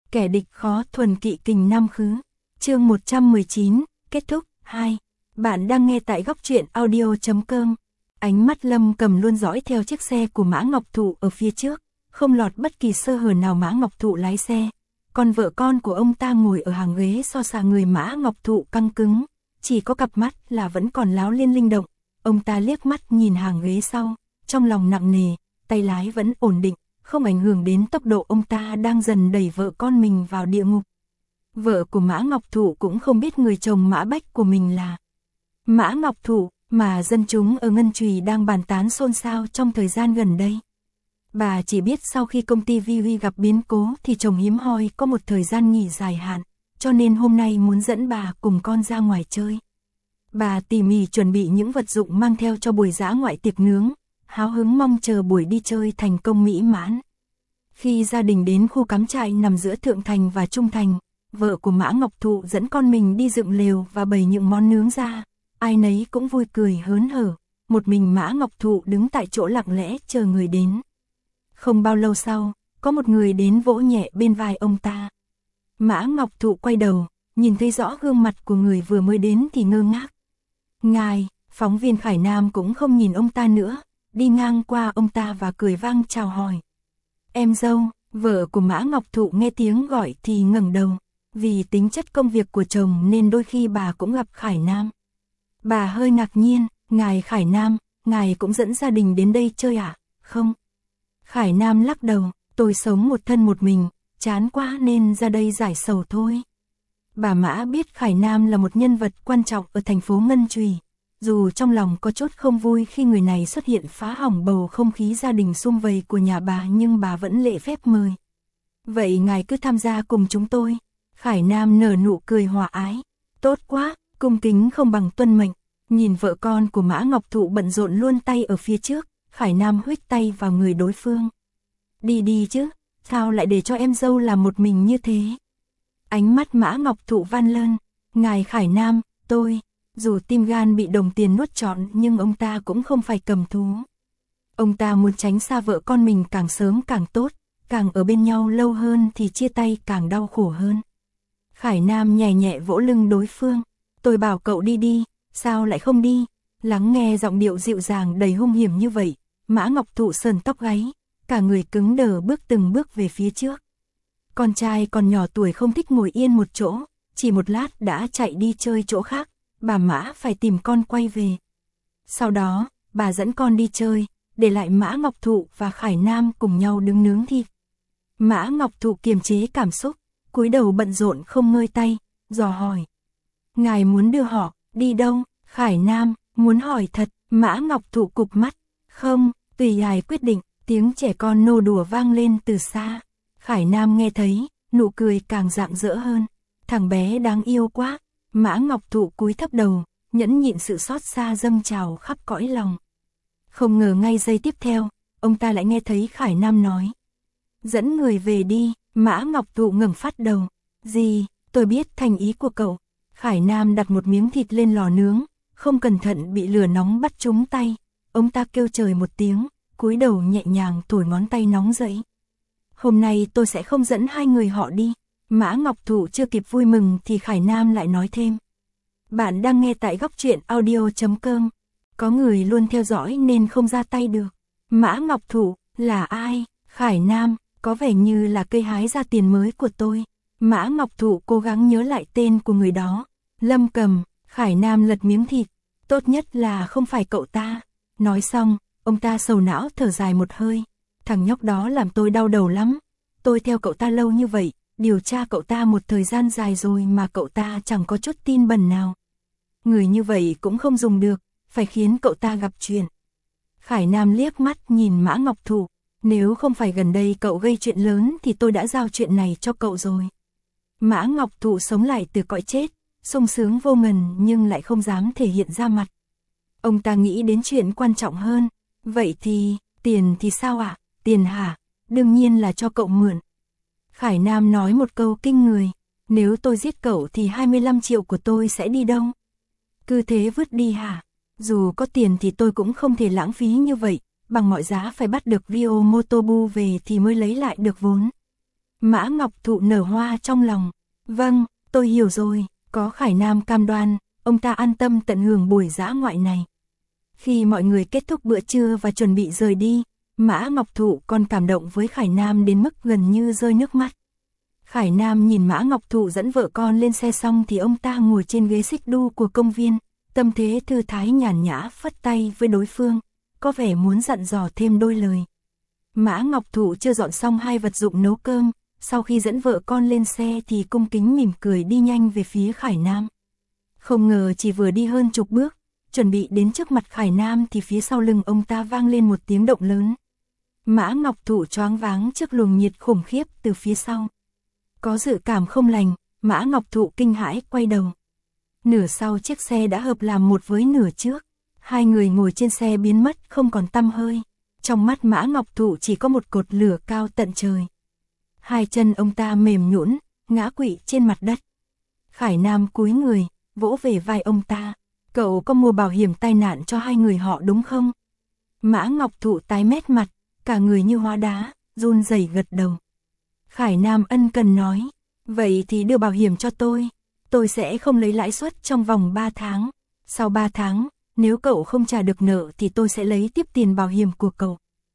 kẻ địch khó thuần kỵ kình nam khứ. Chương 119, kết thúc 2. Bạn đang nghe tại góc truyện audio.com. Ánh mắt Lâm Cầm luôn dõi theo chiếc xe của Mã Ngọc Thụ ở phía trước, không lọt bất kỳ sơ hở nào. Mã Ngọc Thụ lái xe, còn vợ con của ông ta ngồi ở hàng ghế so xà. Người Mã Ngọc Thụ căng cứng, chỉ có cặp mắt là vẫn còn láo liên linh động. Ông ta liếc mắt nhìn hàng ghế sau, trong lòng nặng nề, tay lái vẫn ổn định, không ảnh hưởng đến tốc độ. Ông ta đang dần đẩy vợ con mình vào địa ngục. Vợ của Mã Ngọc Thụ cũng không biết người chồng Mã Bách của mình là Mã Ngọc Thụ, mà dân chúng ở Ngân Chùy đang bàn tán xôn xao trong thời gian gần đây. Bà chỉ biết sau khi công ty VV gặp biến cố thì chồng hiếm hoi có một thời gian nghỉ dài hạn, cho nên hôm nay muốn dẫn bà cùng con ra ngoài chơi. Bà tỉ mỉ chuẩn bị những vật dụng mang theo cho buổi dã ngoại tiệc nướng, háo hứng mong chờ buổi đi chơi thành công mỹ mãn. Khi gia đình đến khu cắm trại nằm giữa Thượng Thành và Trung Thành, vợ của Mã Ngọc Thụ dẫn con mình đi dựng lều và bày những món nướng ra. Ai nấy cũng vui cười hớn hở, một mình Mã Ngọc Thụ đứng tại chỗ lặng lẽ chờ người đến. Không bao lâu sau, có một người đến vỗ nhẹ bên vai ông ta. Mã Ngọc Thụ quay đầu, nhìn thấy rõ gương mặt của người vừa mới đến thì ngơ ngác. Ngài, phóng viên Khải Nam cũng không nhìn ông ta nữa, đi ngang qua ông ta và cười vang chào hỏi. Em dâu, vợ của Mã Ngọc Thụ nghe tiếng gọi thì ngẩng đầu, vì tính chất công việc của chồng nên đôi khi bà cũng gặp Khải Nam. Bà hơi ngạc nhiên, ngài Khải Nam, ngài cũng dẫn gia đình đến đây chơi à? Không. Khải Nam lắc đầu, tôi sống một thân một mình, chán quá nên ra đây giải sầu thôi. Bà Mã biết Khải Nam là một nhân vật quan trọng ở thành phố Ngân Chùy, dù trong lòng có chút không vui khi người này xuất hiện phá hỏng bầu không khí gia đình sum vầy của nhà bà, nhưng bà vẫn lễ phép mời. Vậy ngài cứ tham gia cùng chúng tôi. Khải Nam nở nụ cười hòa ái. Tốt quá, cung kính không bằng tuân mệnh. Nhìn vợ con của Mã Ngọc Thụ bận rộn luôn tay ở phía trước, Khải Nam huých tay vào người đối phương. Đi đi chứ, sao lại để cho em dâu làm một mình như thế? Ánh mắt Mã Ngọc Thụ van lơn. Ngài Khải Nam, tôi, dù tim gan bị đồng tiền nuốt trọn nhưng ông ta cũng không phải cầm thú. Ông ta muốn tránh xa vợ con mình càng sớm càng tốt, càng ở bên nhau lâu hơn thì chia tay càng đau khổ hơn. Khải Nam nhẹ nhẹ vỗ lưng đối phương. Tôi bảo cậu đi đi, sao lại không đi? Lắng nghe giọng điệu dịu dàng đầy hung hiểm như vậy, Mã Ngọc Thụ sờn tóc gáy, cả người cứng đờ bước từng bước về phía trước. Con trai còn nhỏ tuổi không thích ngồi yên một chỗ, chỉ một lát đã chạy đi chơi chỗ khác, bà Mã phải tìm con quay về. Sau đó, bà dẫn con đi chơi, để lại Mã Ngọc Thụ và Khải Nam cùng nhau đứng nướng thịt. Mã Ngọc Thụ kiềm chế cảm xúc, cúi đầu bận rộn không ngơi tay, dò hỏi. Ngài muốn đưa họ đi đâu? Khải Nam muốn hỏi thật. Mã Ngọc Thụ cụp mắt. Không, tùy ngài quyết định. Tiếng trẻ con nô đùa vang lên từ xa. Khải Nam nghe thấy, nụ cười càng rạng rỡ hơn. Thằng bé đáng yêu quá. Mã Ngọc Thụ cúi thấp đầu, nhẫn nhịn sự xót xa dâng trào khắp cõi lòng. Không ngờ ngay giây tiếp theo, ông ta lại nghe thấy Khải Nam nói. Dẫn người về đi. Mã Ngọc Thụ ngẩng phát đầu. Gì, tôi biết thành ý của cậu. Khải Nam đặt một miếng thịt lên lò nướng, không cẩn thận bị lửa nóng bắt trúng tay. Ông ta kêu trời một tiếng, cúi đầu nhẹ nhàng thổi ngón tay nóng dậy. Hôm nay tôi sẽ không dẫn hai người họ đi. Mã Ngọc Thụ chưa kịp vui mừng thì Khải Nam lại nói thêm. Bạn đang nghe tại góc truyện audio.com. Có người luôn theo dõi nên không ra tay được. Mã Ngọc Thụ là ai? Khải Nam, có vẻ như là cây hái ra tiền mới của tôi. Mã Ngọc Thụ cố gắng nhớ lại tên của người đó. Lâm Cầm. Khải Nam lật miếng thịt. Tốt nhất là không phải cậu ta. Nói xong, ông ta sầu não thở dài một hơi. Thằng nhóc đó làm tôi đau đầu lắm. Tôi theo cậu ta lâu như vậy, điều tra cậu ta một thời gian dài rồi mà cậu ta chẳng có chút tin bẩn nào. Người như vậy cũng không dùng được, phải khiến cậu ta gặp chuyện. Khải Nam liếc mắt nhìn Mã Ngọc Thụ. Nếu không phải gần đây cậu gây chuyện lớn thì tôi đã giao chuyện này cho cậu rồi. Mã Ngọc Thụ sống lại từ cõi chết, sung sướng vô ngần nhưng lại không dám thể hiện ra mặt. Ông ta nghĩ đến chuyện quan trọng hơn. Vậy thì, tiền thì sao ạ? Tiền hả? Đương nhiên là cho cậu mượn. Khải Nam nói một câu kinh người. Nếu tôi giết cậu thì 25 triệu của tôi sẽ đi đâu? Cứ thế vứt đi hả? Dù có tiền thì tôi cũng không thể lãng phí như vậy. Bằng mọi giá phải bắt được Ryo Motobu về thì mới lấy lại được vốn. Mã Ngọc Thụ nở hoa trong lòng. Vâng, tôi hiểu rồi, có Khải Nam cam đoan, ông ta an tâm tận hưởng buổi dã ngoại này. Khi mọi người kết thúc bữa trưa và chuẩn bị rời đi, Mã Ngọc Thụ còn cảm động với Khải Nam đến mức gần như rơi nước mắt. Khải Nam nhìn Mã Ngọc Thụ dẫn vợ con lên xe xong thì ông ta ngồi trên ghế xích đu của công viên, tâm thế thư thái nhàn nhã phất tay với đối phương, có vẻ muốn dặn dò thêm đôi lời. Mã Ngọc Thụ chưa dọn xong hai vật dụng nấu cơm, sau khi dẫn vợ con lên xe thì cung kính mỉm cười đi nhanh về phía Khải Nam. Không ngờ chỉ vừa đi hơn chục bước, chuẩn bị đến trước mặt Khải Nam thì phía sau lưng ông ta vang lên một tiếng động lớn. Mã Ngọc Thụ choáng váng trước luồng nhiệt khủng khiếp từ phía sau. Có dự cảm không lành, Mã Ngọc Thụ kinh hãi quay đầu. Nửa sau chiếc xe đã hợp làm một với nửa trước. Hai người ngồi trên xe biến mất không còn tăm hơi. Trong mắt Mã Ngọc Thụ chỉ có một cột lửa cao tận trời. Hai chân ông ta mềm nhũn, ngã quỵ trên mặt đất. Khải Nam cúi người, vỗ về vai ông ta. Cậu có mua bảo hiểm tai nạn cho hai người họ đúng không? Mã Ngọc Thụ tái mét mặt, cả người như hóa đá, run rẩy gật đầu. Khải Nam ân cần nói, vậy thì đưa bảo hiểm cho tôi sẽ không lấy lãi suất trong vòng 3 tháng. Sau 3 tháng, nếu cậu không trả được nợ thì tôi sẽ lấy tiếp tiền bảo hiểm của cậu.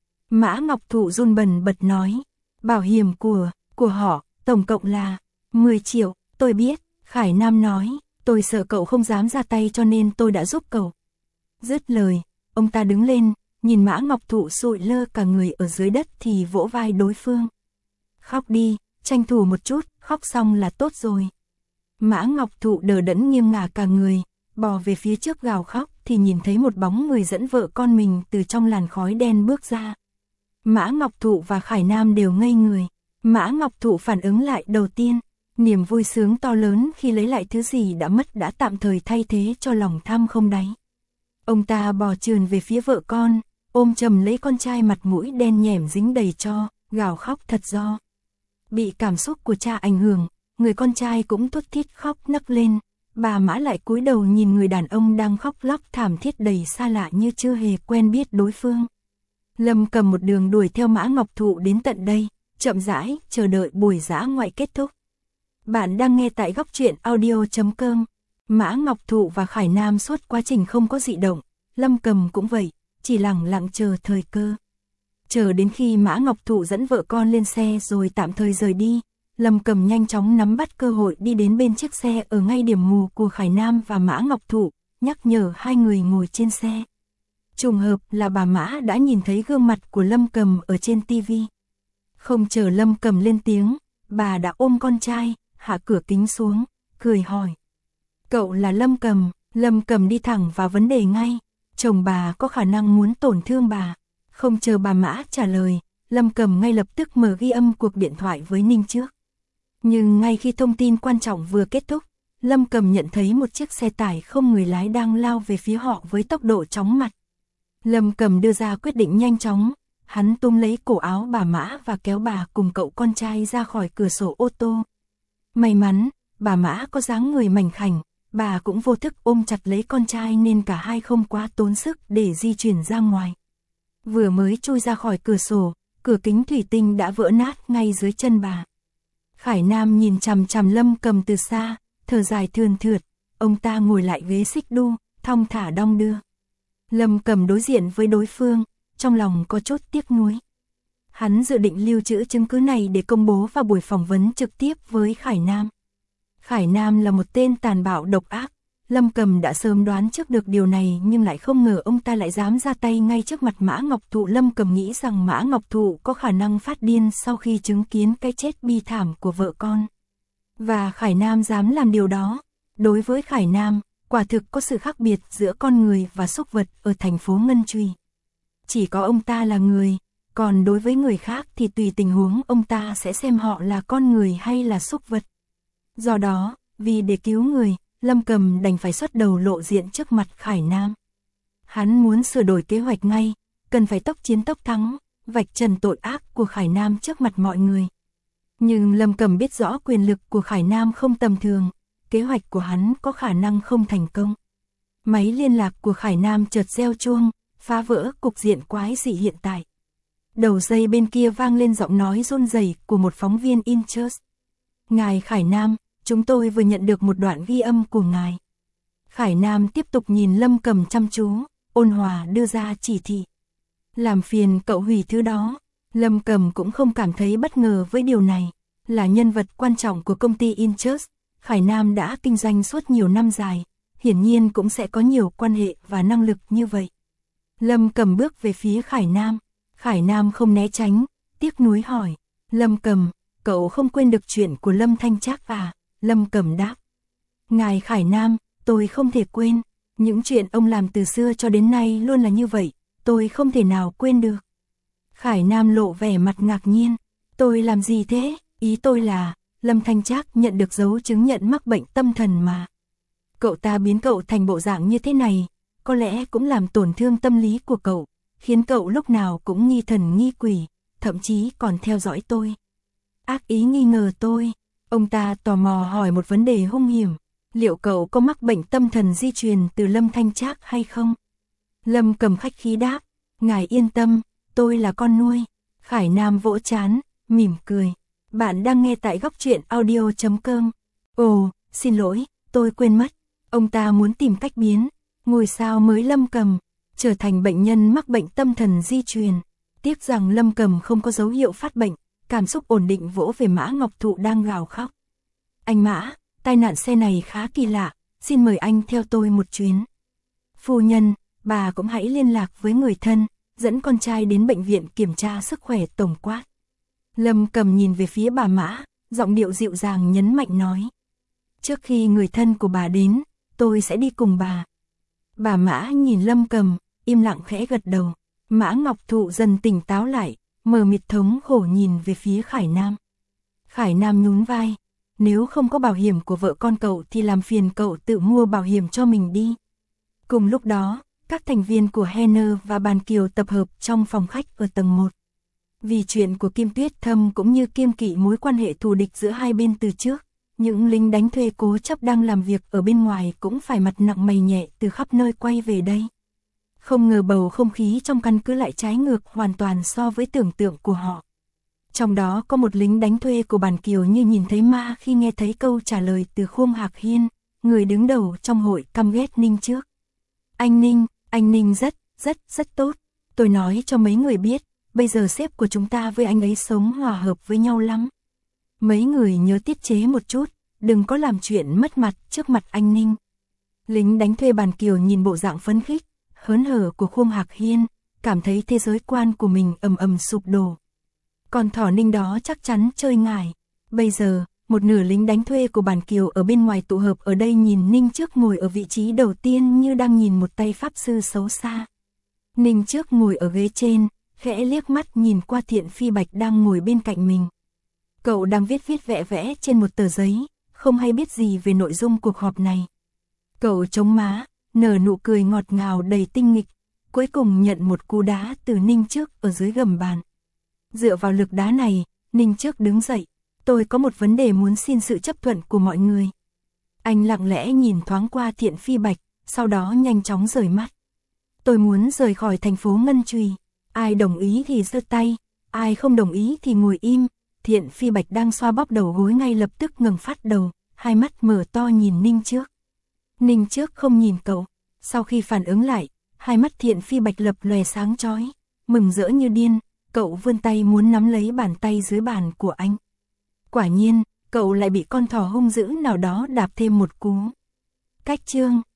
Mã Ngọc Thụ run bần bật nói, bảo hiểm của họ, tổng cộng là 10 triệu, tôi biết. Khải Nam nói, tôi sợ cậu không dám ra tay cho nên tôi đã giúp cậu. Dứt lời, ông ta đứng lên, nhìn Mã Ngọc Thụ sụi lơ cả người ở dưới đất thì vỗ vai đối phương. Khóc đi, tranh thủ một chút, khóc xong là tốt rồi. Mã Ngọc Thụ đờ đẫn nghiêng ngả cả người, bò về phía trước gào khóc thì nhìn thấy một bóng người dẫn vợ con mình từ trong làn khói đen bước ra. Mã Ngọc Thụ và Khải Nam đều ngây người. Mã Ngọc Thụ phản ứng lại đầu tiên, niềm vui sướng to lớn khi lấy lại thứ gì đã mất đã tạm thời thay thế cho lòng tham không đáy. Ông ta bò trườn về phía vợ con, ôm chầm lấy con trai mặt mũi đen nhẻm dính đầy tro, gào khóc thật do. Bị cảm xúc của cha ảnh hưởng, người con trai cũng thút thít khóc nấc lên. Bà Mã lại cúi đầu nhìn người đàn ông đang khóc lóc thảm thiết đầy xa lạ như chưa hề quen biết đối phương. Lâm Cầm một đường đuổi theo Mã Ngọc Thụ đến tận đây, chậm rãi chờ đợi buổi dã ngoại kết thúc. Bạn đang nghe tại góc truyện audio.com. Mã Ngọc Thụ và Khải Nam suốt quá trình không có dị động, Lâm Cầm cũng vậy, chỉ lặng lặng chờ thời cơ. Chờ đến khi Mã Ngọc Thụ dẫn vợ con lên xe rồi tạm thời rời đi, Lâm Cầm nhanh chóng nắm bắt cơ hội đi đến bên chiếc xe ở ngay điểm mù của Khải Nam và Mã Ngọc Thụ, nhắc nhở hai người ngồi trên xe. Trùng hợp là bà Mã đã nhìn thấy gương mặt của Lâm Cầm ở trên TV. Không chờ Lâm Cầm lên tiếng, bà đã ôm con trai, hạ cửa kính xuống, cười hỏi. Cậu là Lâm Cầm? Lâm Cầm đi thẳng vào vấn đề ngay. Chồng bà có khả năng muốn tổn thương bà. Không chờ bà Mã trả lời, Lâm Cầm ngay lập tức mở ghi âm cuộc điện thoại với Ninh trước. Nhưng ngay khi thông tin quan trọng vừa kết thúc, Lâm Cầm nhận thấy một chiếc xe tải không người lái đang lao về phía họ với tốc độ chóng mặt. Lâm Cầm đưa ra quyết định nhanh chóng, hắn túm lấy cổ áo bà Mã và kéo bà cùng cậu con trai ra khỏi cửa sổ ô tô. May mắn, bà Mã có dáng người mảnh khảnh, bà cũng vô thức ôm chặt lấy con trai nên cả hai không quá tốn sức để di chuyển ra ngoài. Vừa mới chui ra khỏi cửa sổ, cửa kính thủy tinh đã vỡ nát ngay dưới chân bà. Khải Nam nhìn chằm chằm Lâm Cầm từ xa, thở dài thườn thượt, ông ta ngồi lại ghế xích đu, thong thả đong đưa. Lâm Cầm đối diện với đối phương, trong lòng có chút tiếc nuối. Hắn dự định lưu trữ chứng cứ này để công bố vào buổi phỏng vấn trực tiếp với Khải Nam. Khải Nam là một tên tàn bạo độc ác, Lâm Cầm đã sớm đoán trước được điều này nhưng lại không ngờ ông ta lại dám ra tay ngay trước mặt Mã Ngọc Thụ. Lâm Cầm nghĩ rằng Mã Ngọc Thụ có khả năng phát điên sau khi chứng kiến cái chết bi thảm của vợ con. Và Khải Nam dám làm điều đó. Đối với Khải Nam, quả thực có sự khác biệt giữa con người và súc vật ở thành phố Ngân Truy. Chỉ có ông ta là người, còn đối với người khác thì tùy tình huống ông ta sẽ xem họ là con người hay là súc vật. Do đó, vì để cứu người, Lâm Cầm đành phải xuất đầu lộ diện trước mặt Khải Nam. Hắn muốn sửa đổi kế hoạch ngay, cần phải tốc chiến tốc thắng, vạch trần tội ác của Khải Nam trước mặt mọi người. Nhưng Lâm Cầm biết rõ quyền lực của Khải Nam không tầm thường, kế hoạch của hắn có khả năng không thành công. Máy liên lạc của Khải Nam chợt reo chuông, phá vỡ cục diện quái dị hiện tại. Đầu dây bên kia vang lên giọng nói run rẩy của một phóng viên Inchurch. Ngài Khải Nam, chúng tôi vừa nhận được một đoạn ghi âm của ngài. Khải Nam tiếp tục nhìn Lâm Cầm chăm chú, ôn hòa đưa ra chỉ thị. Làm phiền cậu hủy thứ đó. Lâm Cầm cũng không cảm thấy bất ngờ với điều này. Là nhân vật quan trọng của công ty Inchurch, Khải Nam đã kinh doanh suốt nhiều năm dài, hiển nhiên cũng sẽ có nhiều quan hệ và năng lực như vậy. Lâm Cầm bước về phía Khải Nam. Khải Nam không né tránh, tiếc nuối hỏi. Lâm Cầm, cậu không quên được chuyện của Lâm Thanh Trác à? Lâm Cầm đáp. Ngài Khải Nam, tôi không thể quên. Những chuyện ông làm từ xưa cho đến nay luôn là như vậy, tôi không thể nào quên được. Khải Nam lộ vẻ mặt ngạc nhiên. Tôi làm gì thế? Ý tôi là, Lâm Thanh Trác nhận được dấu chứng nhận mắc bệnh tâm thần mà. Cậu ta biến cậu thành bộ dạng như thế này, có lẽ cũng làm tổn thương tâm lý của cậu, khiến cậu lúc nào cũng nghi thần nghi quỷ, thậm chí còn theo dõi tôi. Ác ý nghi ngờ tôi. Ông ta tò mò hỏi một vấn đề hung hiểm. Liệu cậu có mắc bệnh tâm thần di truyền từ Lâm Thanh Trác hay không? Lâm Cầm khách khí đáp. Ngài yên tâm, tôi là con nuôi. Khải Nam vỗ trán, mỉm cười. Bạn đang nghe tại Góc Truyện Audio.com. Ồ, xin lỗi, tôi quên mất. Ông ta muốn tìm cách biến ngôi sao mới Lâm Cầm trở thành bệnh nhân mắc bệnh tâm thần di truyền. Tiếc rằng Lâm Cầm không có dấu hiệu phát bệnh, cảm xúc ổn định vỗ về Mã Ngọc Thụ đang gào khóc. Anh Mã, tai nạn xe này khá kỳ lạ, xin mời anh theo tôi một chuyến. Phu nhân, bà cũng hãy liên lạc với người thân, dẫn con trai đến bệnh viện kiểm tra sức khỏe tổng quát. Lâm Cầm nhìn về phía bà Mã, giọng điệu dịu dàng nhấn mạnh nói. Trước khi người thân của bà đến, tôi sẽ đi cùng bà. Bà Mã nhìn Lâm Cầm, im lặng khẽ gật đầu. Mã Ngọc Thụ dần tỉnh táo lại, mờ mịt thống khổ nhìn về phía Khải Nam. Khải Nam nhún vai. Nếu không có bảo hiểm của vợ con cậu thì làm phiền cậu tự mua bảo hiểm cho mình đi. Cùng lúc đó, các thành viên của Henner và Bàn Kiều tập hợp trong phòng khách ở tầng 1. Vì chuyện của Kim Tuyết Thâm cũng như kiêng kỵ mối quan hệ thù địch giữa hai bên từ trước, những lính đánh thuê cố chấp đang làm việc ở bên ngoài cũng phải mặt nặng mày nhẹ từ khắp nơi quay về đây. Không ngờ bầu không khí trong căn cứ lại trái ngược hoàn toàn so với tưởng tượng của họ. Trong đó có một lính đánh thuê của Bàn Kiều như nhìn thấy ma khi nghe thấy câu trả lời từ Khuông Hạc Hiên, người đứng đầu trong hội căm ghét Ninh trước. Anh Ninh rất tốt. Tôi nói cho mấy người biết, bây giờ sếp của chúng ta với anh ấy sống hòa hợp với nhau lắm. Mấy người nhớ tiết chế một chút, đừng có làm chuyện mất mặt trước mặt anh Ninh. Lính đánh thuê Bàn Kiều nhìn bộ dạng phấn khích, hớn hở của Khuông Hạc Hiên, cảm thấy thế giới quan của mình ầm ầm sụp đổ. Còn thỏ Ninh đó chắc chắn chơi ngải. Bây giờ, một nửa lính đánh thuê của Bàn Kiều ở bên ngoài tụ hợp ở đây nhìn Ninh trước ngồi ở vị trí đầu tiên như đang nhìn một tay pháp sư xấu xa. Ninh trước ngồi ở ghế trên, khẽ liếc mắt nhìn qua Thiện Phi Bạch đang ngồi bên cạnh mình. Cậu đang viết vẽ trên một tờ giấy, không hay biết gì về nội dung cuộc họp này. Cậu chống má, nở nụ cười ngọt ngào đầy tinh nghịch, cuối cùng nhận một cú đá từ Ninh trước ở dưới gầm bàn. Dựa vào lực đá này, Ninh trước đứng dậy. Tôi có một vấn đề muốn xin sự chấp thuận của mọi người. Anh lặng lẽ nhìn thoáng qua Thiện Phi Bạch, sau đó nhanh chóng rời mắt. Tôi muốn rời khỏi thành phố Ngân Trùy. Ai đồng ý thì giơ tay, ai không đồng ý thì ngồi im. Thiện Phi Bạch đang xoa bóp đầu gối ngay lập tức ngẩng phát đầu, hai mắt mở to nhìn Ninh trước. Ninh trước không nhìn cậu. Sau khi phản ứng lại, hai mắt Thiện Phi Bạch lập lòe sáng chói, mừng rỡ như điên. Cậu vươn tay muốn nắm lấy bàn tay dưới bàn của anh. Quả nhiên, cậu lại bị con thỏ hung dữ nào đó đạp thêm một cú. Cách chương